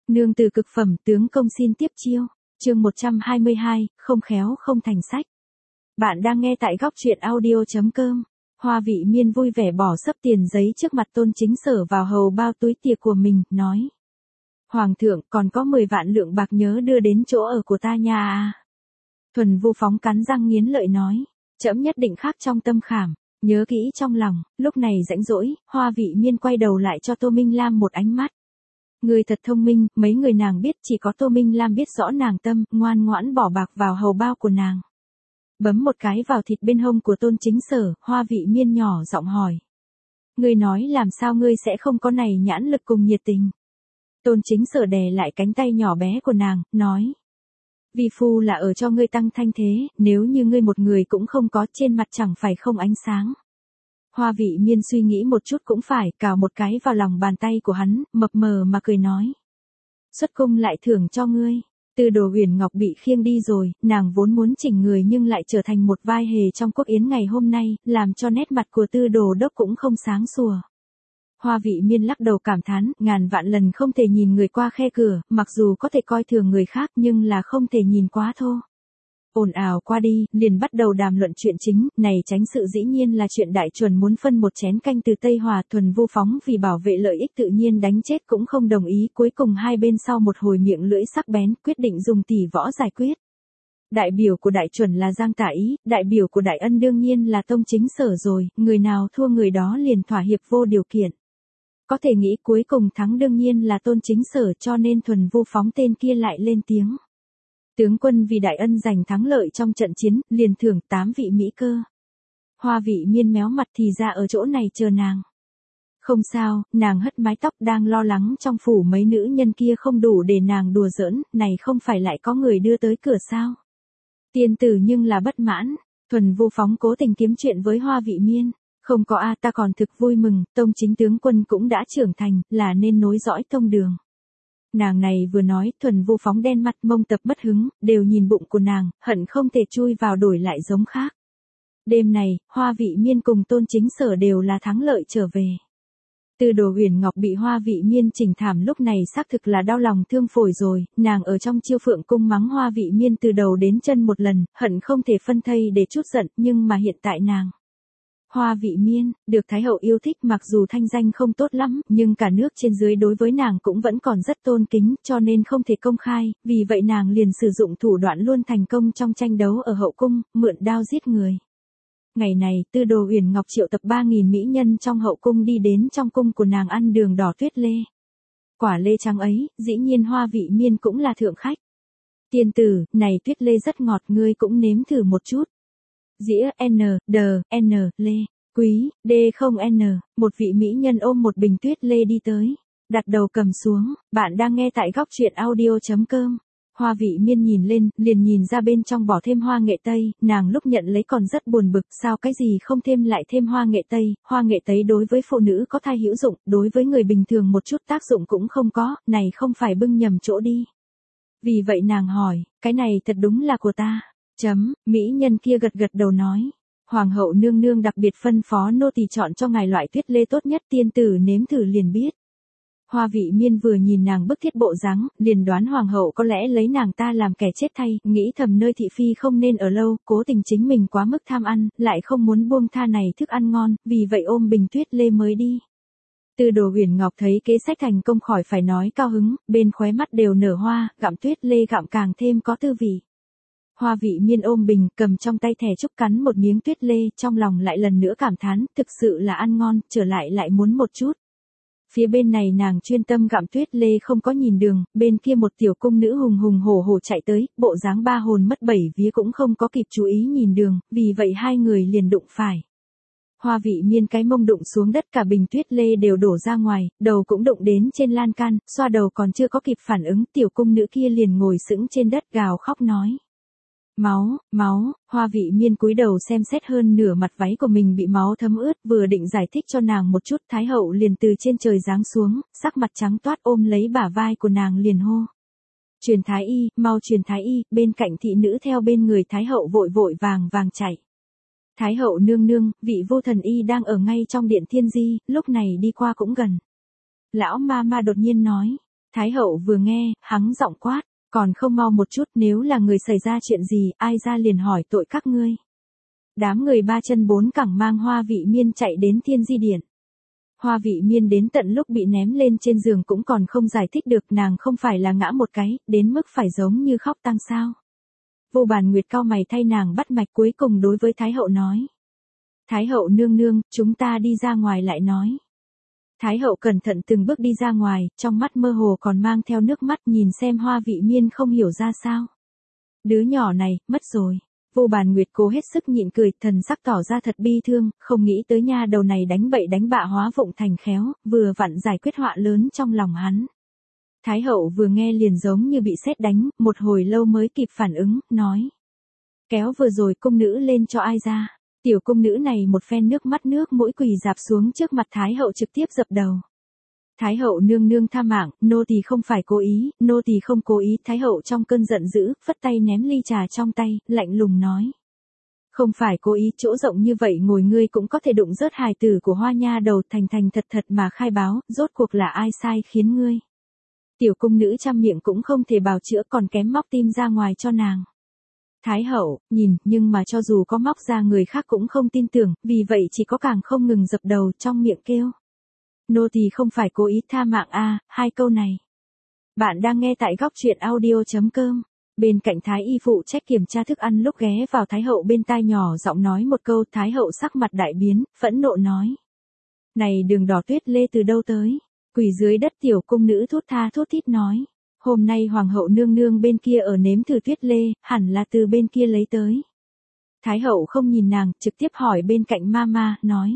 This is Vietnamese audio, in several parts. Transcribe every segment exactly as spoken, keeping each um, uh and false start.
Nương từ cực phẩm tướng công xin tiếp chiêu. Chương một trăm hai mươi hai, không khéo không thành sách. Bạn đang nghe tại góc truyện audio chấm com. Hoa Vị Miên vui vẻ bỏ xấp tiền giấy trước mặt Tôn Chính Sở vào hầu bao túi tiệc của mình, nói: Hoàng thượng, còn có mười vạn lượng bạc nhớ đưa đến chỗ ở của ta nha à. Thuần Vu Phóng cắn răng nghiến lợi nói: Trẫm nhất định khắc trong tâm khảm, nhớ kỹ trong lòng. Lúc này rãnh rỗi, Hoa Vị Miên quay đầu lại cho Tô Minh Lam một ánh mắt. Người thật thông minh, mấy người nàng biết chỉ có Tô Minh Lam biết rõ nàng tâm, ngoan ngoãn bỏ bạc vào hầu bao của nàng. Bấm một cái vào thịt bên hông của Tôn Chính Sở, Hoa Vị Miên nhỏ giọng hỏi: Ngươi nói làm sao ngươi sẽ không có này nhãn lực cùng nhiệt tình? Tôn Chính Sở đè lại cánh tay nhỏ bé của nàng, nói: Vi phu là ở cho ngươi tăng thanh thế, nếu như ngươi một người cũng không có, trên mặt chẳng phải không ánh sáng. Hoa Vị Miên suy nghĩ một chút cũng phải, cào một cái vào lòng bàn tay của hắn, mập mờ mà cười nói: Xuất cung lại thưởng cho ngươi. Tư Đồ Huyền Ngọc bị khiêng đi rồi, nàng vốn muốn chỉnh người nhưng lại trở thành một vai hề trong quốc yến ngày hôm nay, làm cho nét mặt của Tư Đồ đốc cũng không sáng sủa. Hoa Vị Miên lắc đầu cảm thán, ngàn vạn lần không thể nhìn người qua khe cửa, mặc dù có thể coi thường người khác nhưng là không thể nhìn quá thô. Ồn ào qua đi, liền bắt đầu đàm luận chuyện chính, này tránh sự dĩ nhiên là chuyện Đại Chuẩn muốn phân một chén canh từ Tây Hòa. Thuần Vu Phóng vì bảo vệ lợi ích tự nhiên đánh chết cũng không đồng ý, cuối cùng hai bên sau một hồi miệng lưỡi sắc bén, quyết định dùng tỷ võ giải quyết. Đại biểu của Đại Chuẩn là Giang Tả Ý, đại biểu của Đại Ân đương nhiên là Tông Chính Sở rồi, người nào thua người đó liền thỏa hiệp vô điều kiện. Có thể nghĩ cuối cùng thắng đương nhiên là Tôn Chính Sở, cho nên Thuần Vu Phóng tên kia lại lên tiếng: Tướng quân vì Đại Ân giành thắng lợi trong trận chiến, liền thưởng tám vị mỹ cơ. Hoa Vị Miên méo mặt thì ra ở chỗ này chờ nàng. Không sao, nàng hất mái tóc đang lo lắng trong phủ mấy nữ nhân kia không đủ để nàng đùa giỡn, này không phải lại có người đưa tới cửa sao. Tiên tử nhưng là bất mãn, Thuần Vu Phóng cố tình kiếm chuyện với Hoa Vị Miên. Không có a, ta còn thực vui mừng, Tông chính tướng quân cũng đã trưởng thành, là nên nối dõi tông đường. Nàng này vừa nói, Thuần Vu Phóng đen mặt mông tập mất hứng, đều nhìn bụng của nàng, hận không thể chui vào đổi lại giống khác. Đêm này, Hoa Vị Miên cùng Tôn Chính Sở đều là thắng lợi trở về. Tư Đồ Huyền Ngọc bị Hoa Vị Miên chỉnh thảm lúc này xác thực là đau lòng thương phổi rồi, nàng ở trong Chiêu Phượng cung mắng Hoa Vị Miên từ đầu đến chân một lần, hận không thể phân thây để chút giận, nhưng mà hiện tại nàng. Hoa Vị Miên, được Thái hậu yêu thích mặc dù thanh danh không tốt lắm, nhưng cả nước trên dưới đối với nàng cũng vẫn còn rất tôn kính, cho nên không thể công khai, vì vậy nàng liền sử dụng thủ đoạn luôn thành công trong tranh đấu ở hậu cung, mượn đao giết người. Ngày này, Tư Đồ Huyền Ngọc triệu tập ba nghìn mỹ nhân trong hậu cung đi đến trong cung của nàng ăn đường đỏ tuyết lê. Quả lê trắng ấy, dĩ nhiên Hoa Vị Miên cũng là thượng khách. Tiên tử, này tuyết lê rất ngọt, ngươi cũng nếm thử một chút. Dĩa N, D, N, lê, quý, D không N, một vị mỹ nhân ôm một bình tuyết lê đi tới, đặt đầu cầm xuống. Bạn đang nghe tại góc truyện audio chấm com. Hoa Vị Miên nhìn lên, liền nhìn ra bên trong bỏ thêm hoa nghệ tây, nàng lúc nhận lấy còn rất buồn bực, sao cái gì không thêm lại thêm hoa nghệ tây, hoa nghệ tây đối với phụ nữ có thai hữu dụng, đối với người bình thường một chút tác dụng cũng không có, này không phải bưng nhầm chỗ đi. Vì vậy nàng hỏi, cái này thật đúng là của ta. Chấm, mỹ nhân kia gật gật đầu nói. Hoàng hậu nương nương đặc biệt phân phó nô tỳ chọn cho ngài loại tuyết lê tốt nhất, tiên tử nếm thử liền biết. Hoa Vị Miên vừa nhìn nàng bức thiết bộ dáng, liền đoán hoàng hậu có lẽ lấy nàng ta làm kẻ chết thay, nghĩ thầm nơi thị phi không nên ở lâu, cố tình chính mình quá mức tham ăn, lại không muốn buông tha này thức ăn ngon, vì vậy ôm bình tuyết lê mới đi. Tư Đồ Huyền Ngọc thấy kế sách thành công khỏi phải nói cao hứng, bên khóe mắt đều nở hoa, gặm tuyết lê gặm càng thêm có tư vị. Hoa Vị Miên ôm bình, cầm trong tay thẻ trúc cắn một miếng tuyết lê, trong lòng lại lần nữa cảm thán, thực sự là ăn ngon, trở lại lại muốn một chút. Phía bên này nàng chuyên tâm gặm tuyết lê không có nhìn đường, bên kia một tiểu cung nữ hùng hùng hổ hổ chạy tới, bộ dáng ba hồn mất bảy vía cũng không có kịp chú ý nhìn đường, vì vậy hai người liền đụng phải. Hoa Vị Miên cái mông đụng xuống đất, cả bình tuyết lê đều đổ ra ngoài, đầu cũng đụng đến trên lan can, xoa đầu còn chưa có kịp phản ứng, tiểu cung nữ kia liền ngồi sững trên đất gào khóc nói. Máu, máu. Hoa Vị Miên cúi đầu xem xét hơn nửa mặt váy của mình bị máu thấm ướt, vừa định giải thích cho nàng một chút, Thái hậu liền từ trên trời giáng xuống, sắc mặt trắng toát ôm lấy bả vai của nàng liền hô. Truyền thái y, mau truyền thái y, bên cạnh thị nữ theo bên người Thái hậu vội vội vàng vàng chạy. Thái hậu nương nương, vị vô thần y đang ở ngay trong điện thiên di, lúc này đi qua cũng gần. Lão ma ma đột nhiên nói, Thái hậu vừa nghe, hắng giọng quát, còn không mau một chút, nếu là người xảy ra chuyện gì, ai ra liền hỏi tội các ngươi. Đám người ba chân bốn cẳng mang Hoa Vị Miên chạy đến Thiên Di Điện. Hoa Vị Miên đến tận lúc bị ném lên trên giường cũng còn không giải thích được, nàng không phải là ngã một cái, đến mức phải giống như khóc tang sao. Vô Bàn Nguyệt cau mày thay nàng bắt mạch, cuối cùng đối với Thái hậu nói. Thái hậu nương nương, chúng ta đi ra ngoài lại nói. Thái hậu cẩn thận từng bước đi ra ngoài, trong mắt mơ hồ còn mang theo nước mắt, nhìn xem Hoa Vị Miên không hiểu ra sao. Đứa nhỏ này, mất rồi. Vô Bàn Nguyệt cố hết sức nhịn cười, thần sắc tỏ ra thật bi thương, không nghĩ tới nha đầu này đánh bậy đánh bạ hóa vụng thành khéo, vừa vặn giải quyết họa lớn trong lòng hắn. Thái hậu vừa nghe liền giống như bị sét đánh, một hồi lâu mới kịp phản ứng, nói. Kéo vừa rồi cung nữ lên cho ai ra. Tiểu cung nữ này một phen nước mắt nước mũi quỳ dạp xuống trước mặt Thái hậu trực tiếp dập đầu. Thái hậu nương nương tha mạng, nô tỳ không phải cố ý, nô tỳ không cố ý. Thái hậu trong cơn giận dữ, phất tay ném ly trà trong tay, lạnh lùng nói. Không phải cố ý, chỗ rộng như vậy ngồi ngươi cũng có thể đụng rớt hài tử của Hoa nha đầu, thành thành thật thật mà khai báo, rốt cuộc là ai sai khiến ngươi. Tiểu cung nữ trăm miệng cũng không thể bào chữa, còn kém móc tim ra ngoài cho nàng. Thái hậu, nhìn, nhưng mà cho dù có móc ra người khác cũng không tin tưởng, vì vậy chỉ có càng không ngừng dập đầu trong miệng kêu. Nô tỳ không phải cố ý, tha mạng a, hai câu này. Bạn đang nghe tại góc truyện audio chấm com. Bên cạnh Thái y phụ trách kiểm tra thức ăn lúc ghé vào Thái hậu bên tai nhỏ giọng nói một câu, Thái hậu sắc mặt đại biến, phẫn nộ nói. Này đường đỏ tuyết lê từ đâu tới? Quỳ dưới đất tiểu cung nữ thốt tha thốt thít nói. Hôm nay hoàng hậu nương nương bên kia ở nếm thử tuyết lê, hẳn là từ bên kia lấy tới. Thái hậu không nhìn nàng, trực tiếp hỏi bên cạnh Mama, nói.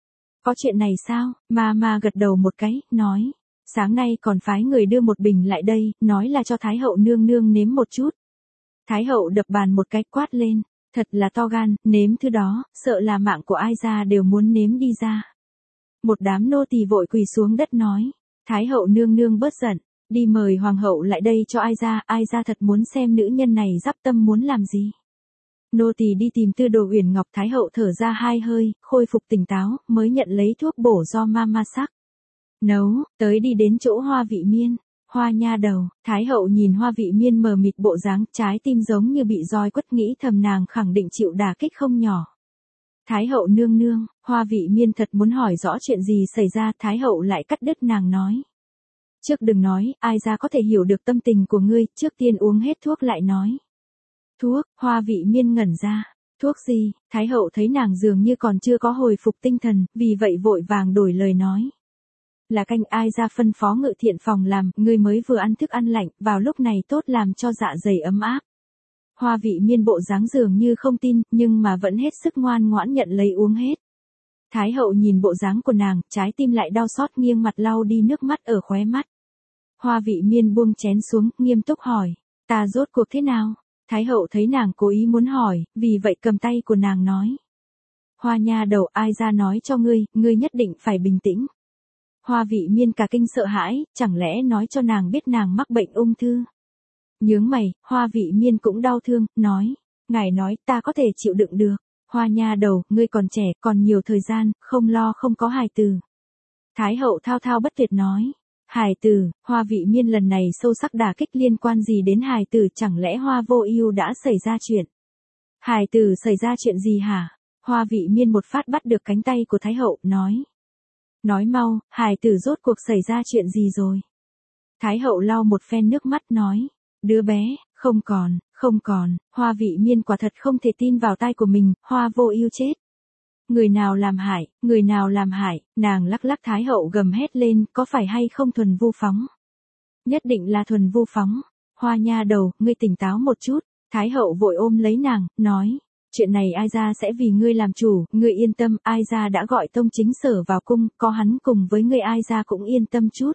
Có chuyện này sao? Mama gật đầu một cái, nói. Sáng nay còn phái người đưa một bình lại đây, nói là cho Thái hậu nương nương nếm một chút. Thái hậu đập bàn một cái quát lên, thật là to gan, nếm thứ đó, sợ là mạng của ai ra đều muốn nếm đi ra. Một đám nô tỳ vội quỳ xuống đất nói. Thái hậu nương nương bớt giận. Đi mời hoàng hậu lại đây cho ai ra, ai ra thật muốn xem nữ nhân này dắp tâm muốn làm gì. Nô tỳ đi tìm Tư Đồ Uyển Ngọc. Thái hậu thở ra hai hơi, khôi phục tỉnh táo, mới nhận lấy thuốc bổ do Mama sắc. Nấu, tới đi đến chỗ Hoa Vị Miên. Hoa nha đầu, Thái hậu nhìn Hoa Vị Miên mờ mịt bộ dáng, trái tim giống như bị roi quất, nghĩ thầm nàng khẳng định chịu đả kích không nhỏ. Thái hậu nương nương, Hoa Vị Miên thật muốn hỏi rõ chuyện gì xảy ra, Thái hậu lại cắt đứt nàng nói. Trước đừng nói, ai ra có thể hiểu được tâm tình của ngươi, trước tiên uống hết thuốc lại nói. Thuốc, Hoa Vị Miên ngẩn ra. Thuốc gì? Thái hậu thấy nàng dường như còn chưa có hồi phục tinh thần, vì vậy vội vàng đổi lời nói. Là canh ai ra phân phó Ngự Thiện phòng làm, ngươi mới vừa ăn thức ăn lạnh, vào lúc này tốt làm cho dạ dày ấm áp. Hoa Vị Miên bộ dáng dường như không tin, nhưng mà vẫn hết sức ngoan ngoãn nhận lấy uống hết. Thái hậu nhìn bộ dáng của nàng, trái tim lại đau xót, nghiêng mặt lau đi nước mắt ở khóe mắt. Hoa Vị Miên buông chén xuống, nghiêm túc hỏi, ta rốt cuộc thế nào? Thái hậu thấy nàng cố ý muốn hỏi, vì vậy cầm tay của nàng nói. Hoa nha đầu, ai ra nói cho ngươi, ngươi nhất định phải bình tĩnh. Hoa Vị Miên cả kinh sợ hãi, chẳng lẽ nói cho nàng biết nàng mắc bệnh ung thư. Nhướng mày, Hoa Vị Miên cũng đau thương, nói, ngài nói ta có thể chịu đựng được. Hoa nha đầu, ngươi còn trẻ, còn nhiều thời gian, không lo không có hài tử. Thái hậu thao thao bất tuyệt nói. Hài tử, Hoa Vị Miên lần này sâu sắc đả kích, liên quan gì đến hài tử, chẳng lẽ Hoa Vô Ưu đã xảy ra chuyện? Hài tử xảy ra chuyện gì hả? Hoa Vị Miên một phát bắt được cánh tay của Thái hậu, nói. Nói mau, hài tử rốt cuộc xảy ra chuyện gì rồi? Thái hậu lau một phen nước mắt nói. Đứa bé, không còn, không còn. Hoa Vị Miên quả thật không thể tin vào tai của mình, Hoa Vô Ưu chết. Người nào làm hại, người nào làm hại, nàng lắc lắc. Thái hậu gầm hét lên, có phải hay không thuần vu phóng? Nhất định là thuần vu phóng. Hoa nha đầu, ngươi tỉnh táo một chút. Thái hậu vội ôm lấy nàng, nói, chuyện này ai ra sẽ vì ngươi làm chủ, ngươi yên tâm, ai ra đã gọi tông chính sở vào cung, có hắn cùng với ngươi ai ra cũng yên tâm chút.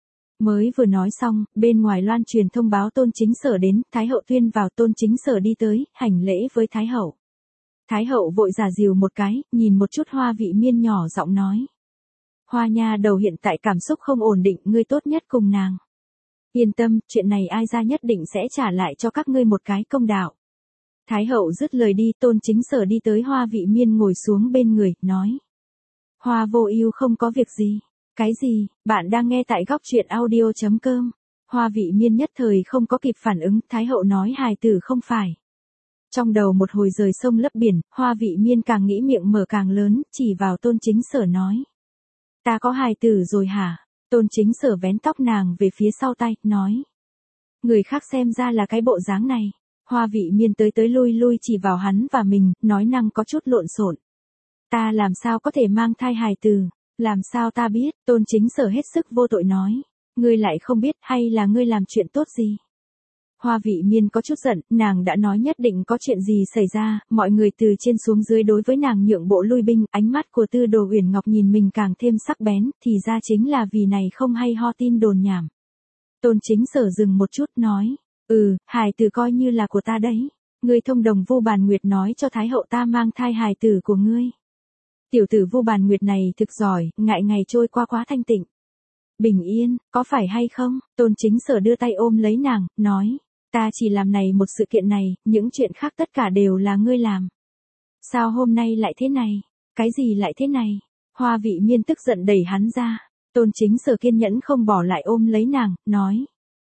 Mới vừa nói xong, bên ngoài loan truyền thông báo tôn chính sở đến, Thái hậu tuyên vào. Tôn chính sở đi tới, hành lễ với Thái hậu. Thái hậu vội giả dìu một cái, nhìn một chút Hoa Vị Miên nhỏ giọng nói. Hoa nha đầu hiện tại cảm xúc không ổn định, ngươi tốt nhất cùng nàng. Yên tâm, chuyện này ai ra nhất định sẽ trả lại cho các ngươi một cái công đạo. Thái hậu dứt lời đi, tôn chính sở đi tới Hoa Vị Miên ngồi xuống bên người, nói. Hoa Vô Ưu không có việc gì. Cái gì? Bạn đang nghe tại góc truyện audio chấm com. Hoa vị miên nhất thời không có kịp phản ứng, Thái hậu nói hài tử không phải. Trong đầu một hồi rời sông lấp biển, Hoa vị miên càng nghĩ miệng mở càng lớn, chỉ vào Tôn Chính Sở nói. Ta có hài tử rồi hả? Tôn Chính Sở vén tóc nàng về phía sau tay, nói. Người khác xem ra là cái bộ dáng này. Hoa vị miên tới tới lui lui chỉ vào hắn và mình, nói năng có chút lộn xộn. Ta làm sao có thể mang thai hài tử? Làm sao ta biết? Tôn Chính Sở hết sức vô tội nói. Ngươi lại không biết hay là ngươi làm chuyện tốt gì? Hoa vị miên có chút giận, nàng đã nói nhất định có chuyện gì xảy ra, mọi người từ trên xuống dưới đối với nàng nhượng bộ lui binh, ánh mắt của Tư Đồ Uyển Ngọc nhìn mình càng thêm sắc bén, thì ra chính là vì này không hay ho tin đồn nhảm. Tôn Chính Sở dừng một chút nói, ừ, hài tử coi như là của ta đấy, ngươi thông đồng Vu Bàn Nguyệt nói cho Thái hậu ta mang thai hài tử của ngươi. Tiểu tử Vu Bàn Nguyệt này thực giỏi, ngại ngày trôi qua quá thanh tịnh. Bình yên, có phải hay không? Tôn Chính Sở đưa tay ôm lấy nàng, nói. Ta chỉ làm này một sự kiện này, những chuyện khác tất cả đều là ngươi làm. Sao hôm nay lại thế này? Cái gì lại thế này? Hoa vị miên tức giận đẩy hắn ra. Tôn Chính Sở kiên nhẫn không bỏ lại ôm lấy nàng, nói.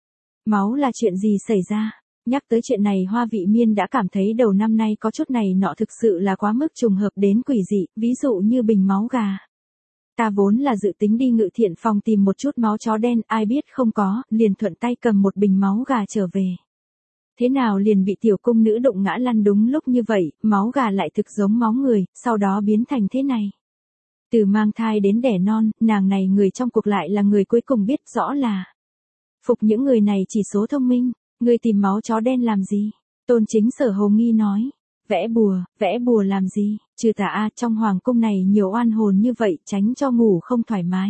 Máu là chuyện gì xảy ra? Nhắc tới chuyện này Hoa vị miên đã cảm thấy đầu năm nay có chút này nọ thực sự là quá mức trùng hợp đến quỷ dị, ví dụ như bình máu gà. Ta vốn là dự tính đi ngự thiện phòng tìm một chút máu chó đen, ai biết không có, liền thuận tay cầm một bình máu gà trở về. Thế nào liền bị tiểu cung nữ đụng ngã lăn đúng lúc như vậy, máu gà lại thực giống máu người, sau đó biến thành thế này. Từ mang thai đến đẻ non, nàng này người trong cuộc lại là người cuối cùng biết rõ là. Phục những người này chỉ số thông minh, người tìm máu chó đen làm gì? Tôn Chính Sở hồ nghi nói. Vẽ bùa, vẽ bùa làm gì? Trừ tà a, trong hoàng cung này nhiều oan hồn như vậy, tránh cho ngủ không thoải mái.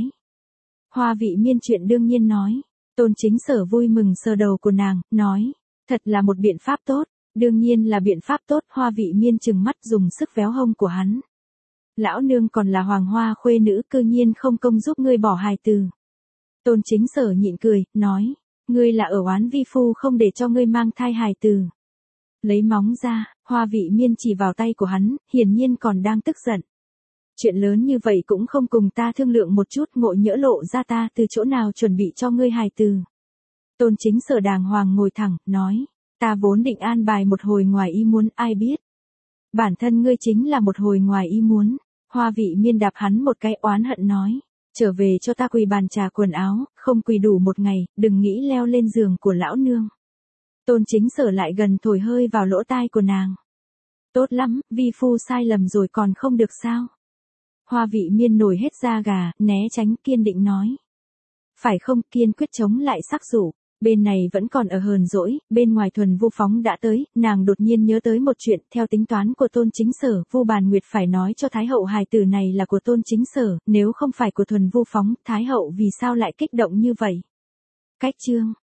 Hoa vị miên chuyện đương nhiên nói. Tôn Chính Sở vui mừng sờ đầu của nàng, nói. Thật là một biện pháp tốt, đương nhiên là biện pháp tốt. Hoa vị miên trừng mắt dùng sức véo hông của hắn. Lão nương còn là hoàng hoa khuê nữ, cư nhiên không công giúp ngươi bỏ hài tử. Tôn Chính Sở nhịn cười, nói. Ngươi là ở oán vi phu không để cho ngươi mang thai hài tử. Lấy móng ra, Hoa vị miên chỉ vào tay của hắn, hiển nhiên còn đang tức giận. Chuyện lớn như vậy cũng không cùng ta thương lượng một chút, ngộ nhỡ lộ ra ta từ chỗ nào chuẩn bị cho ngươi hài tử. Tôn Chính Sở đàng hoàng ngồi thẳng, nói, ta vốn định an bài một hồi ngoài ý muốn, ai biết. Bản thân ngươi chính là một hồi ngoài ý muốn. Hoa vị miên đạp hắn một cái oán hận nói, trở về cho ta quỳ bàn trà quần áo, không quỳ đủ một ngày, đừng nghĩ leo lên giường của lão nương. Tôn Chính Sở lại gần thổi hơi vào lỗ tai của nàng. Tốt lắm, vi phu sai lầm rồi còn không được sao? Hoa vị miên nổi hết da gà, né tránh kiên định nói. Phải không, kiên quyết chống lại sắc dụ. Bên này vẫn còn ở hờn dỗi, bên ngoài Thuần Vu Phóng đã tới, nàng đột nhiên nhớ tới một chuyện, theo tính toán của Tôn Chính Sở, Vu Bàn Nguyệt phải nói cho Thái hậu hài tử này là của Tôn Chính Sở, nếu không phải của Thuần Vu Phóng, Thái hậu vì sao lại kích động như vậy? Cách chương